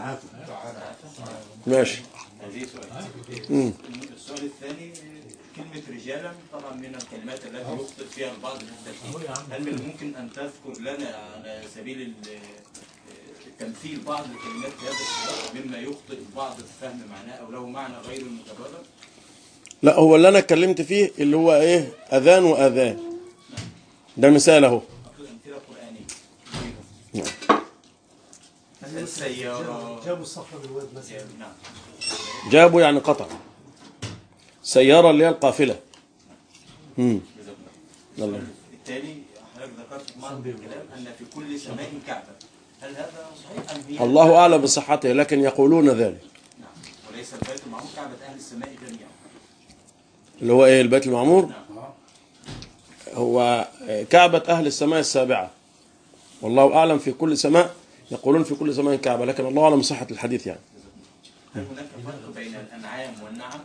ماشي. السؤال الثاني كلمة رجالا طبعا من الكلمات التي يخطئ فيها البعض للتشكيل، هل من الممكن أن تذكر لنا على سبيل التمثيل بعض الكلمات في هذا السياق مما يخطئ البعض في فهم معناه أو له معنى غير المتبادر؟ لا، هو اللي أنا اتكلمت فيه اللي هو إيه أذان وأذان، ده مثال أهو. أمثلة قرآنية. نعم. السيارة جابوا الصخرة بالواد مثلا. نعم. جابوا يعني قطع. سيارة اللي هي القافلة. امم الله. التالي حضرتك ذكرت في بعض الكلام أن في كل سماء كعبة، هل هذا صحيح أم هي؟ الله أعلم بصحته، لكن يقولون ذلك. نعم. وليس البيت المعمور كعبة أهل السماء جميعا. اللي هو إيه البيت المعمور؟ نعم. هو كعبة أهل السماء السابعة، والله أعلم. في كل سماء يقولون في كل سماء كعبة، لكن الله أعلم صحة الحديث يعني. هل هناك فرق بين الأنعام والنعم؟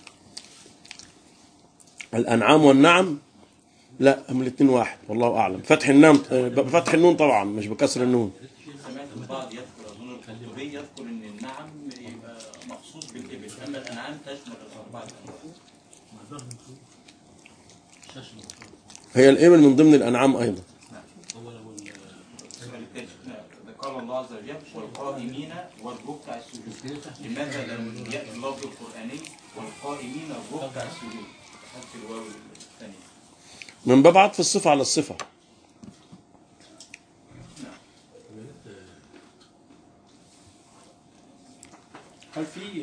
الأنعام والنعم لا، هم الاثنين واحد والله أعلم. فتح النام بفتح النون طبعا مش بكسر النون. سمعت البعض يذكر أظن القرطبي يذكر أن النعم يبقى مخصوص بالإبل، أما الأنعام تشمل الأربعة. هي الإبل من ضمن الأنعام أيضا. قال الله عز وجل والقائمين والركع السجود، لماذا لم يأتي اللفظ القرآني والقائمين الركع السجود في الواو الثانية؟ من باب عطف الصفة على الصفة. هل في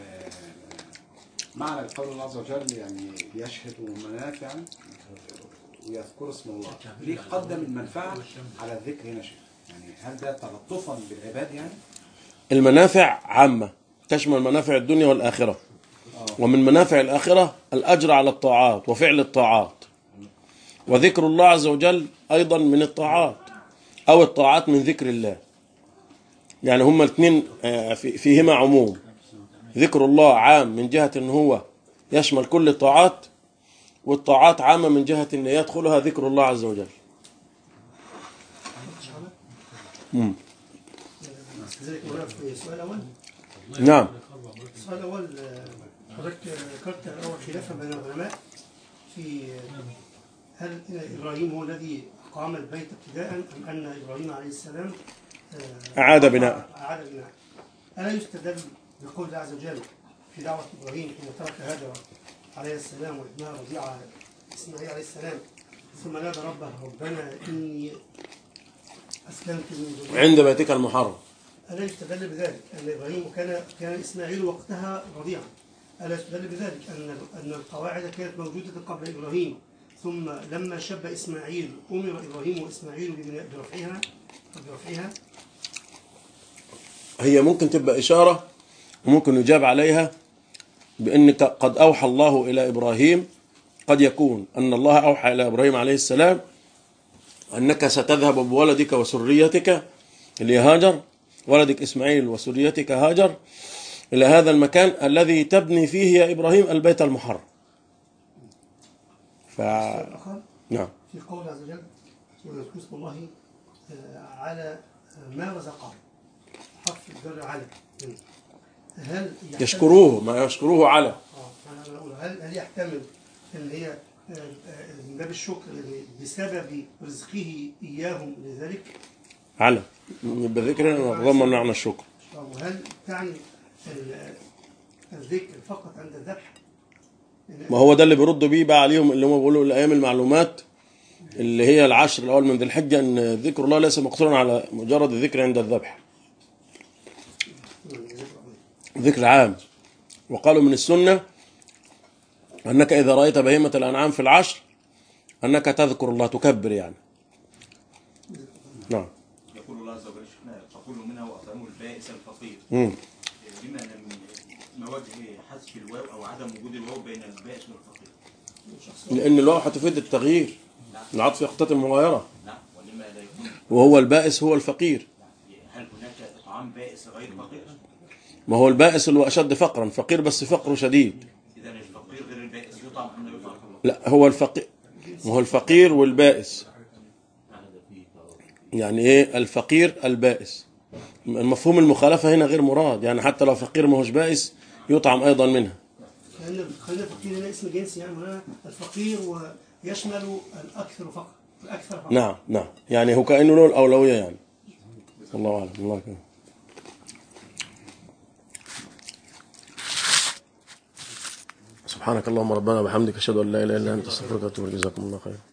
معنى قول الله عز وجل يعني يشهد منافع ويذكر اسم الله، ليه قدم المنفعة على الذكر هنا شيء؟ يعني هل ده تلطفا بالعباد يعني؟ المنافع عامة تشمل منافع الدنيا والآخرة، ومن منافع الآخرة الأجر على الطاعات وفعل الطاعات، وذكر الله عز وجل أيضا من الطاعات، أو الطاعات من ذكر الله. يعني هما الاثنين فيهما عموم. ذكر الله عام من جهة أنه هو يشمل كل الطاعات، والطاعات عامة من جهة أن يدخلها ذكر الله عز وجل. مم. السؤال الأول. نعم. السؤال الأول حضرتك ذكرت أول خلافا بين العلماء في هل إبراهيم هو الذي أقام البيت ابتداء أم أن إبراهيم عليه السلام أعاد بناء. أعاد بناء. ألا يستدل بقول الله عز وجل في دعوة إبراهيم حين ترك هاجر عليه السلام وابنها رضيعة إسماعيل عليه السلام ثم نادى ربه ربنا إني أسلمت من عند بيتك المحرم. ألا يستدل بذلك أن إبراهيم كان كان إسماعيل وقتها رضيعا؟ ألا يستدل بذلك أن أن القواعد كانت موجودة قبل إبراهيم ثم لما شب إسماعيل أمر إبراهيم وإسماعيل برفعها برفعها؟ هي ممكن تبقى إشارة وممكن يجاب عليها بأن قد أوحى الله إلى إبراهيم. قد يكون أن الله أوحى إلى إبراهيم عليه السلام أنك ستذهب بولدك وسريتك اللي هاجر، ولدك إسماعيل وسريتك هاجر، إلى هذا المكان الذي تبني فيه يا إبراهيم البيت المحرم. ف... نعم. في قول عز وجل ويذكر اسم الله على ما رزقه حرف الجر على هل يشكروه ما يشكروه على اه انا بقول هل هل يحتمل ان هي من باب الشكر بسبب رزقه اياهم لذلك؟ على بذكر ضمن معنى الشكر. وهل تعني الذكر فقط عند الذبح؟ ما هو ده اللي بيردوا بيه بقى عليهم اللي هم بيقولوا الايام المعلومات اللي هي العشر الاول من ذي الحجه، ان ذكر الله ليس مقتصرا على مجرد الذكر عند الذبح، ذكر عام. وقالوا من السنه انك اذا رايت بهيمه الانعام في العشر انك تذكر الله تكبر يعني. نعم. يقول الله عز وجل فكلوا منها واطعموا البائس الفقير. امم لما لم ما وجه حذف الواو او عدم وجود الواو بين البائس والفقير؟ لان الواو هتفيد التغيير. العطف يقتضي المغايره. نعم. ولما لا يكون وهو البائس هو الفقير. هل هناك اطعام بائس غير فقير؟ ما هو البائس اللي هو اشد فقرا، فقير بس فقره شديد. اذا الفقير غير البائس يطعم ام لا يطعم؟ لا هو الفقير، ما هو الفقير والبائس. يعني ايه الفقير البائس؟ المفهوم المخالفه هنا غير مراد، يعني حتى لو فقير ما هوش بائس يطعم ايضا منها. خلينا خلينا الفقير هنا اسم جنسي، يعني هنا الفقير ويشمل الاكثر فقط الاكثر فقط. نعم نعم، يعني هو كانه له الاولويه يعني. الله اعلم. الله كده. سبحانك اللهم ربنا وبحمدك اشهد ان لا اله الا انت استغفرك واتوب اليك. جزاكم الله خير.